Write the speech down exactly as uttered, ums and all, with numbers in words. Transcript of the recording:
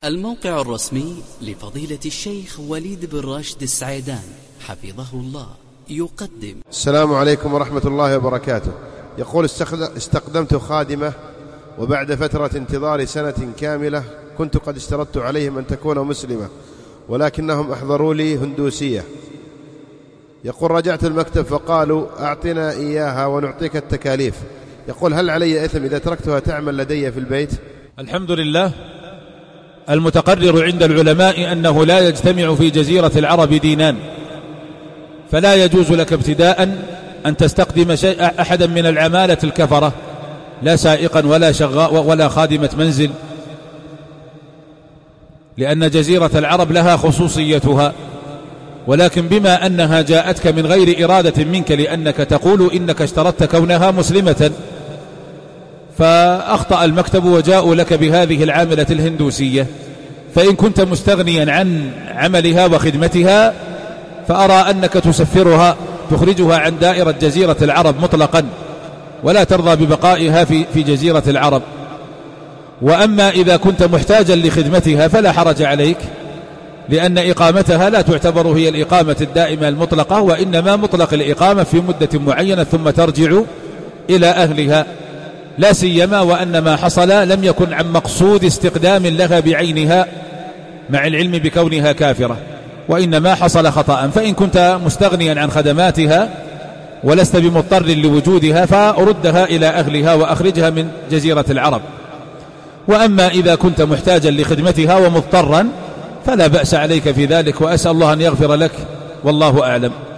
الموقع الرسمي لفضيلة الشيخ وليد بن راشد السعيدان حفظه الله يقدم. السلام عليكم ورحمة الله وبركاته. يقول: استقدمت خادمة وبعد فترة انتظار سنة كاملة كنت قد اشترطت عليهم أن تكون مسلمة، ولكنهم أحضروا لي هندوسية. يقول: رجعت المكتب فقالوا أعطنا إياها ونعطيك التكاليف. يقول: هل علي إثم إذا تركتها تعمل لدي في البيت؟ الحمد لله. المتقرر عند العلماء أنه لا يجتمع في جزيرة العرب دينان، فلا يجوز لك ابتداء أن تستقدم شيء أحدا من العمالة الكفرة، لا سائقا ولا شغاء ولا خادمة منزل، لأن جزيرة العرب لها خصوصيتها. ولكن بما أنها جاءتك من غير إرادة منك، لأنك تقول إنك اشترطت كونها مسلمة، فأخطأ المكتب وجاءوا لك بهذه العاملة الهندوسية. فإن كنت مستغنيا عن عملها وخدمتها فأرى أنك تسفرها، تخرجها عن دائرة جزيرة العرب مطلقا، ولا ترضى ببقائها في في جزيرة العرب. وأما إذا كنت محتاجا لخدمتها فلا حرج عليك، لأن إقامتها لا تعتبر هي الإقامة الدائمة المطلقة، وإنما مطلق الإقامة في مدة معينة ثم ترجع إلى أهلها، لا سيما وأن ما حصل لم يكن عن مقصود استقدام لها بعينها مع العلم بكونها كافرة، وإنما حصل خطأ. فإن كنت مستغنيا عن خدماتها ولست بمضطر لوجودها فأردها إلى أهلها وأخرجها من جزيرة العرب. وأما إذا كنت محتاجا لخدمتها ومضطرا فلا بأس عليك في ذلك، وأسأل الله أن يغفر لك، والله أعلم.